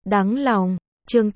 Đáng lòng. Chương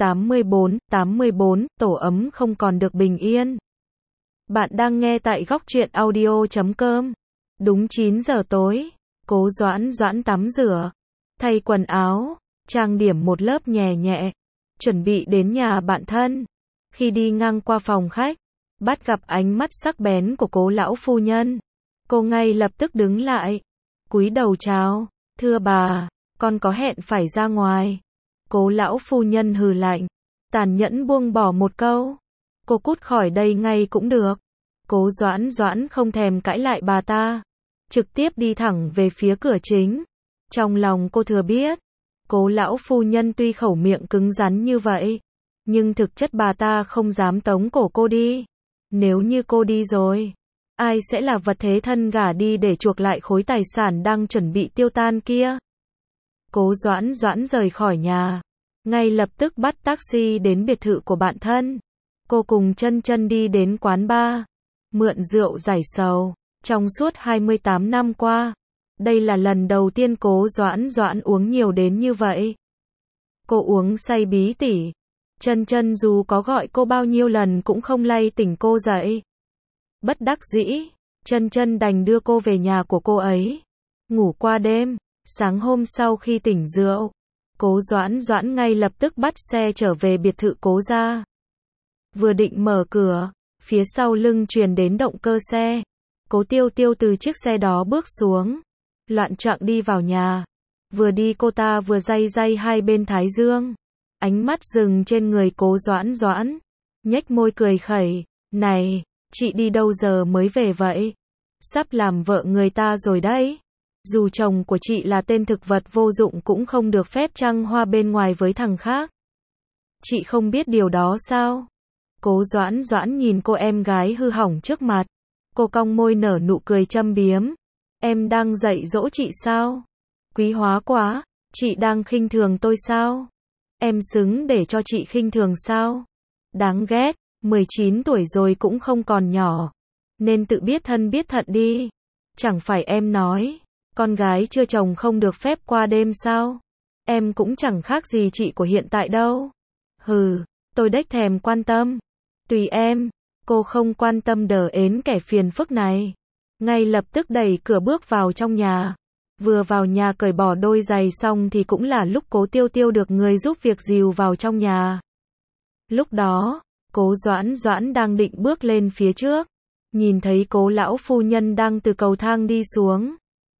84, tổ ấm không còn được bình yên. Bạn đang nghe tại góc truyện audio.com. Đúng 9 giờ tối, Cố Doãn tắm rửa, thay quần áo, trang điểm một lớp nhẹ nhẹ, chuẩn bị đến nhà bạn thân. Khi đi ngang qua phòng khách, bắt gặp ánh mắt sắc bén của Cố lão phu nhân. Cô ngay lập tức đứng lại, cúi đầu chào, thưa bà, con có hẹn phải ra ngoài. Cố lão phu nhân hừ lạnh, tàn nhẫn buông bỏ một câu, cô cút khỏi đây ngay cũng được. Cố Doãn không thèm cãi lại bà ta, trực tiếp đi thẳng về phía cửa chính. Trong lòng cô thừa biết, Cố lão phu nhân tuy khẩu miệng cứng rắn như vậy, nhưng thực chất bà ta không dám tống cổ cô đi. Nếu như cô đi rồi, ai sẽ là vật thế thân gả đi để chuộc lại khối tài sản đang chuẩn bị tiêu tan kia. Cố Doãn rời khỏi nhà, ngay lập tức bắt taxi đến biệt thự của bạn thân. Cô cùng Chân đi đến quán bar, mượn rượu giải sầu. Trong suốt 28 năm qua, đây là lần đầu tiên Cố Doãn uống nhiều đến như vậy. Cô uống say bí tỉ. Chân dù có gọi cô bao nhiêu lần cũng không lay tỉnh cô dậy. Bất đắc dĩ, Chân đành đưa cô về nhà của cô ấy, ngủ qua đêm. Sáng hôm sau khi tỉnh rượu, Cố Doãn ngay lập tức bắt xe trở về biệt thự Cố gia. Vừa định mở cửa, phía sau lưng truyền đến động cơ xe. Cố Tiêu từ chiếc xe đó bước xuống, loạn choạng đi vào nhà. Vừa đi cô ta vừa day hai bên thái dương, ánh mắt dừng trên người Cố Doãn, nhếch môi cười khẩy, này, chị đi đâu giờ mới về vậy? Sắp làm vợ người ta rồi đấy. Dù chồng của chị là tên thực vật vô dụng cũng không được phép trăng hoa bên ngoài với thằng khác. Chị không biết điều đó sao? Cố Doãn nhìn cô em gái hư hỏng trước mặt. Cô cong môi nở nụ cười châm biếm. Em đang dạy dỗ chị sao? Quý hóa quá, chị đang khinh thường tôi sao? Em xứng để cho chị khinh thường sao? Đáng ghét, 19 tuổi rồi cũng không còn nhỏ, nên tự biết thân biết thận đi. Chẳng phải em nói, con gái chưa chồng không được phép qua đêm sao? Em cũng chẳng khác gì chị của hiện tại đâu. Hừ, tôi đếch thèm quan tâm. Tùy em. Cô không quan tâm đờ ến kẻ phiền phức này, ngay lập tức đẩy cửa bước vào trong nhà. Vừa vào nhà cởi bỏ đôi giày xong thì cũng là lúc Cố Tiêu được người giúp việc dìu vào trong nhà. Lúc đó, Cố Doãn đang định bước lên phía trước, nhìn thấy Cố lão phu nhân đang từ cầu thang đi xuống.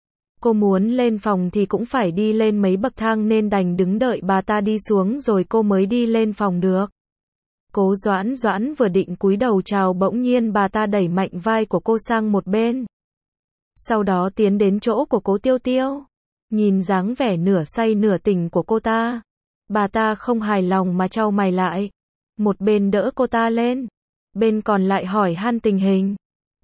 Cô muốn lên phòng thì cũng phải đi lên mấy bậc thang nên đành đứng đợi bà ta đi xuống rồi cô mới đi lên phòng được. Cố Doãn vừa định cúi đầu chào bỗng nhiên bà ta đẩy mạnh vai của cô sang một bên. Sau đó tiến đến chỗ của Cố Tiêu. Nhìn dáng vẻ nửa say nửa tỉnh của cô ta, bà ta không hài lòng mà chau mày lại. Một bên đỡ cô ta lên, bên còn lại hỏi han tình hình.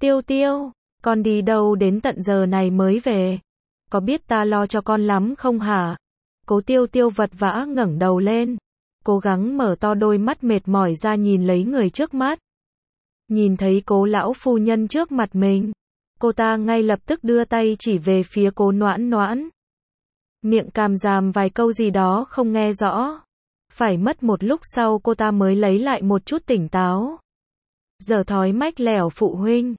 Tiêu, con đi đâu đến tận giờ này mới về? Có biết ta lo cho con lắm không hả? Cố Tiêu vật vã ngẩng đầu lên, cố gắng mở to đôi mắt mệt mỏi ra nhìn lấy người trước mắt. Nhìn thấy Cố lão phu nhân trước mặt mình, cô ta ngay lập tức đưa tay chỉ về phía Cố Noãn. Miệng càm ràm vài câu gì đó không nghe rõ. Phải mất một lúc sau cô ta mới lấy lại một chút tỉnh táo. Giờ thói mách lẻo phụ huynh.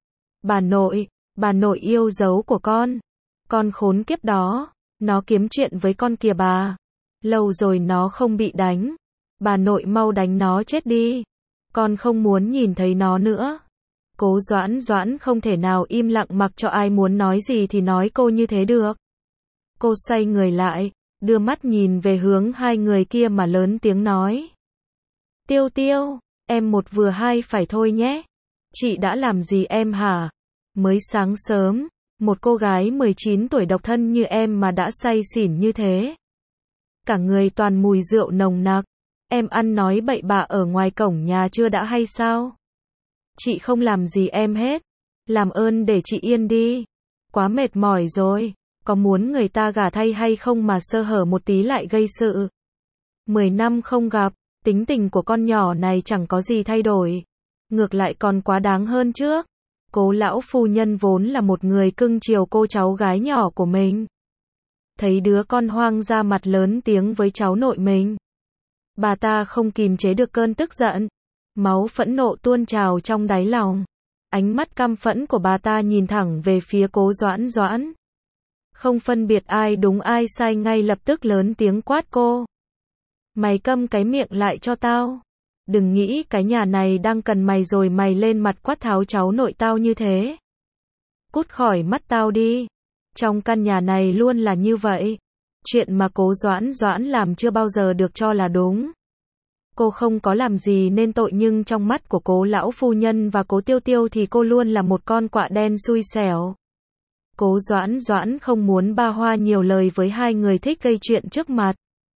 Bà nội yêu dấu của con khốn kiếp đó, nó kiếm chuyện với con kìa bà. Lâu rồi nó không bị đánh. Bà nội mau đánh nó chết đi. Con không muốn nhìn thấy nó nữa. Cố Doãn không thể nào im lặng mặc cho ai muốn nói gì thì nói cô như thế được. Cô xoay người lại, đưa mắt nhìn về hướng hai người kia mà lớn tiếng nói. Tiêu, em một vừa hai phải thôi nhé. Chị đã làm gì em hả? Mới sáng sớm, một cô gái 19 tuổi độc thân như em mà đã say xỉn như thế. Cả người toàn mùi rượu nồng nặc. Em ăn nói bậy bạ ở ngoài cổng nhà chưa đã hay sao? Chị không làm gì em hết. Làm ơn để chị yên đi. Quá mệt mỏi rồi. Có muốn người ta gả thay hay không mà sơ hở một tí lại gây sự? 10 năm không gặp, tính tình của con nhỏ này chẳng có gì thay đổi. Ngược lại còn quá đáng hơn trước. Cố lão phu nhân vốn là một người cưng chiều cô cháu gái nhỏ của mình. Thấy đứa con hoang ra mặt lớn tiếng với cháu nội mình. Bà ta không kìm chế được cơn tức giận. Máu phẫn nộ tuôn trào trong đáy lòng. Ánh mắt căm phẫn của bà ta nhìn thẳng về phía Cố Doãn Doãn. Không phân biệt ai đúng ai sai, ngay lập tức lớn tiếng quát cô. Mày câm cái miệng lại cho tao. Đừng nghĩ cái nhà này đang cần mày rồi mày lên mặt quát tháo cháu nội tao như thế. Cút khỏi mắt tao đi. Trong căn nhà này luôn là như vậy. Chuyện mà Cố Doãn Doãn làm chưa bao giờ được cho là đúng. Cô không có làm gì nên tội, nhưng trong mắt của Cố lão phu nhân và Cố Tiêu Tiêu thì cô luôn là một con quạ đen xui xẻo. Cố Doãn Doãn không muốn ba hoa nhiều lời với hai người thích gây chuyện trước mặt.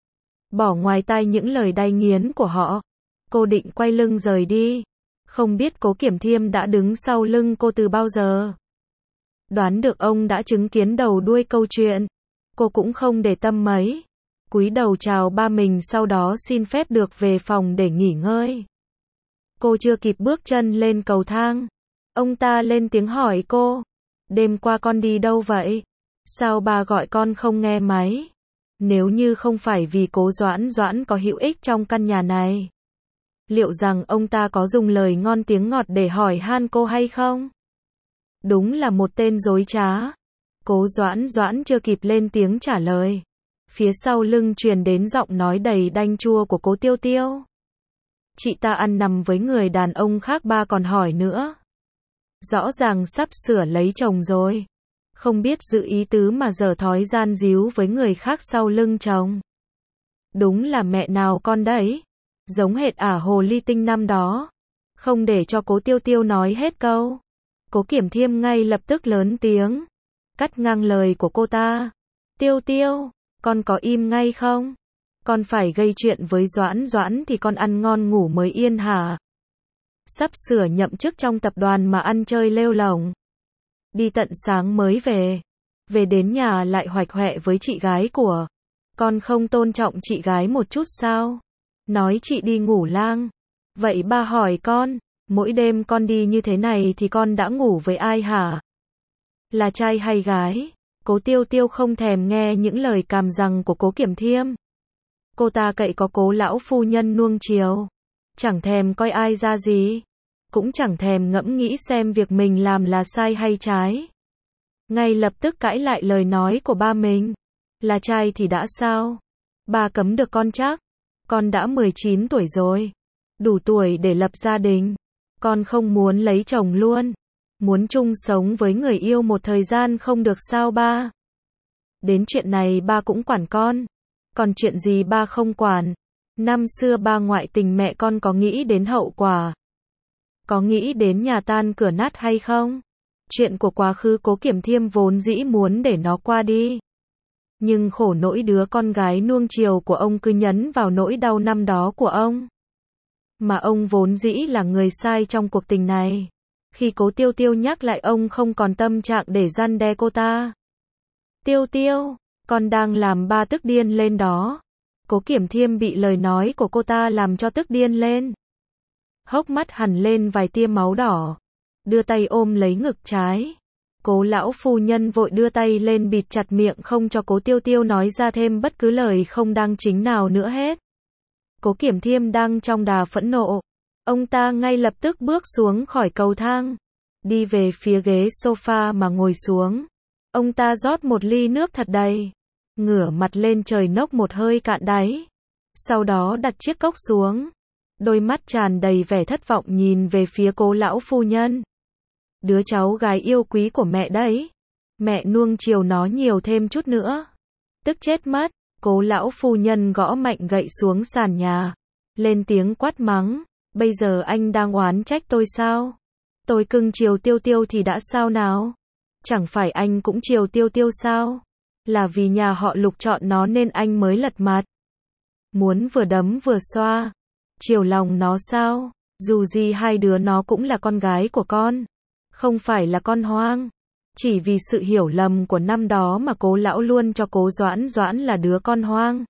Bỏ ngoài tai những lời đay nghiến của họ. Cô định quay lưng rời đi. Không biết Cố Kiểm Thiêm đã đứng sau lưng cô từ bao giờ. Đoán được ông đã chứng kiến đầu đuôi câu chuyện. Cô cũng không để tâm mấy. Cúi đầu chào ba mình, sau đó xin phép được về phòng để nghỉ ngơi. Cô chưa kịp bước chân lên cầu thang. Ông ta lên tiếng hỏi cô. Đêm qua con đi đâu vậy? Sao ba gọi con không nghe máy? Nếu như không phải vì Cố Doãn Doãn có hữu ích trong căn nhà này, liệu rằng ông ta có dùng lời ngon tiếng ngọt để hỏi han cô hay không? Đúng là một tên dối trá. Cố Doãn Doãn chưa kịp lên tiếng trả lời. Phía sau lưng truyền đến giọng nói đầy đanh chua của Cố Tiêu Tiêu. Chị ta ăn nằm với người đàn ông khác, ba còn hỏi nữa. Rõ ràng sắp sửa lấy chồng rồi. Không biết giữ ý tứ mà dở thói gian díu với người khác sau lưng chồng. Đúng là mẹ nào con đấy. Giống hệt ả hồ ly tinh năm đó. Không để cho Cố Tiêu Tiêu nói hết câu. Cố Kiểm Thiêm ngay lập tức lớn tiếng. Cắt ngang lời của cô ta. Tiêu Tiêu, con có im ngay không? Con phải gây chuyện với Doãn Doãn thì con ăn ngon ngủ mới yên hả? Sắp sửa nhậm chức trong tập đoàn mà ăn chơi lêu lổng. Đi tận sáng mới về. Về đến nhà lại hoạch hoẹ với chị gái của. Con không tôn trọng chị gái một chút sao? Nói chị đi ngủ lang. Vậy ba hỏi con, mỗi đêm con đi như thế này thì con đã ngủ với ai hả? Là trai hay gái? Cố Tiêu Tiêu không thèm nghe những lời càm răng của Cố Kiểm Thiêm. Cô ta cậy có Cố lão phu nhân nuông chiều. Chẳng thèm coi ai ra gì. Cũng chẳng thèm ngẫm nghĩ xem việc mình làm là sai hay trái. Ngay lập tức cãi lại lời nói của ba mình. Là trai thì đã sao? Ba cấm được con chắc. Con đã 19 tuổi rồi. Đủ tuổi để lập gia đình. Con không muốn lấy chồng luôn. Muốn chung sống với người yêu một thời gian không được sao ba? Đến chuyện này ba cũng quản con. Còn chuyện gì ba không quản? Năm xưa ba ngoại tình mẹ con có nghĩ đến hậu quả? Có nghĩ đến nhà tan cửa nát hay không? Chuyện của quá khứ Cố Kiểm Thiêm vốn dĩ muốn để nó qua đi. Nhưng khổ nỗi đứa con gái nuông chiều của ông cứ nhấn vào nỗi đau năm đó của ông. Mà ông vốn dĩ là người sai trong cuộc tình này. Khi Cố Tiêu Tiêu nhắc lại, ông không còn tâm trạng để răn đe cô ta. Tiêu Tiêu, con đang làm ba tức điên lên đó. Cố Kiểm Thiêm bị lời nói của cô ta làm cho tức điên lên. Hốc mắt hằn lên vài tia máu đỏ. Đưa tay ôm lấy ngực trái. Cố lão phu nhân vội đưa tay lên bịt chặt miệng không cho Cố Tiêu Tiêu nói ra thêm bất cứ lời không đăng chính nào nữa hết. Cố Kiểm Thiêm đang trong đà phẫn nộ. Ông ta ngay lập tức bước xuống khỏi cầu thang. Đi về phía ghế sofa mà ngồi xuống. Ông ta rót một ly nước thật đầy. Ngửa mặt lên trời nốc một hơi cạn đáy. Sau đó đặt chiếc cốc xuống. Đôi mắt tràn đầy vẻ thất vọng nhìn về phía Cố lão phu nhân. Đứa cháu gái yêu quý của mẹ đấy. Mẹ nuông chiều nó nhiều thêm chút nữa. Tức chết mất. Cố lão phu nhân gõ mạnh gậy xuống sàn nhà. Lên tiếng quát mắng. Bây giờ anh đang oán trách tôi sao? Tôi cưng chiều Tiêu Tiêu thì đã sao nào? Chẳng phải anh cũng chiều Tiêu Tiêu sao? Là vì nhà họ Lục chọn nó nên anh mới lật mặt. Muốn vừa đấm vừa xoa. Chiều lòng nó sao? Dù gì hai đứa nó cũng là con gái của con. Không phải là con hoang. Chỉ vì sự hiểu lầm của năm đó mà Cố lão luôn cho Cố Doãn Doãn là đứa con hoang.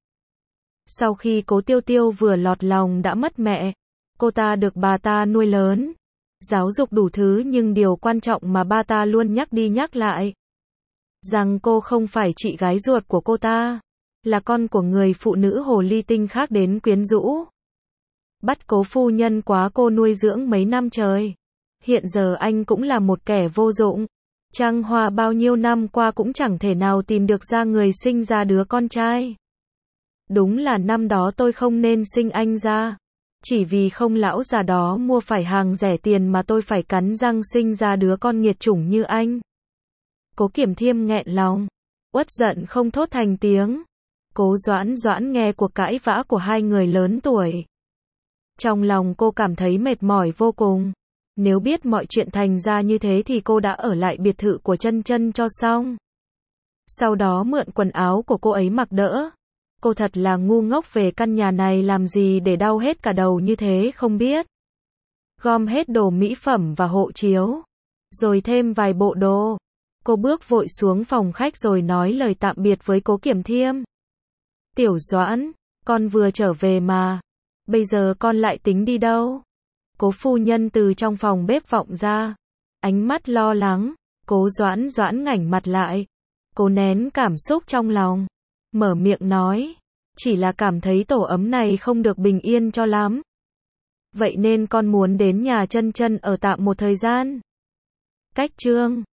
Sau khi Cố Tiêu Tiêu vừa lọt lòng đã mất mẹ. Cô ta được bà ta nuôi lớn. Giáo dục đủ thứ, nhưng điều quan trọng mà ba ta luôn nhắc đi nhắc lại. Rằng cô không phải chị gái ruột của cô ta. là con của người phụ nữ hồ ly tinh khác đến quyến rũ. Bắt Cố phu nhân quá cô nuôi dưỡng mấy năm trời. Hiện giờ anh cũng là một kẻ vô dụng. Trăng Hoa bao nhiêu năm qua cũng chẳng thể nào tìm được ra người sinh ra đứa con trai. Đúng là năm đó tôi không nên sinh anh ra. Chỉ vì không lão già đó mua phải hàng rẻ tiền mà tôi phải cắn răng sinh ra đứa con nghiệt chủng như anh. Cố Kiểm Thiêm nghẹn lòng, uất giận không thốt thành tiếng. Cố Doãn nghe cuộc cãi vã của hai người lớn tuổi. Trong lòng cô cảm thấy mệt mỏi vô cùng. Nếu biết mọi chuyện thành ra như thế thì cô đã ở lại biệt thự của Chân Chân cho xong. Sau đó mượn quần áo của cô ấy mặc đỡ. Cô thật là ngu ngốc, về căn nhà này làm gì để đau hết cả đầu như thế không biết. Gom hết đồ mỹ phẩm và hộ chiếu, rồi thêm vài bộ đồ. Cô bước vội xuống phòng khách rồi nói lời tạm biệt với Cố Kiểm Thiêm. Tiểu Doãn, con vừa trở về mà. Bây giờ con lại tính đi đâu? Cố phu nhân từ trong phòng bếp vọng ra. Ánh mắt lo lắng. Cố Doãn ngảnh mặt lại. Cố nén cảm xúc trong lòng. Mở miệng nói. Chỉ là cảm thấy tổ ấm này không được bình yên cho lắm. Vậy nên con muốn đến nhà Chân Chân ở tạm một thời gian. Cách chương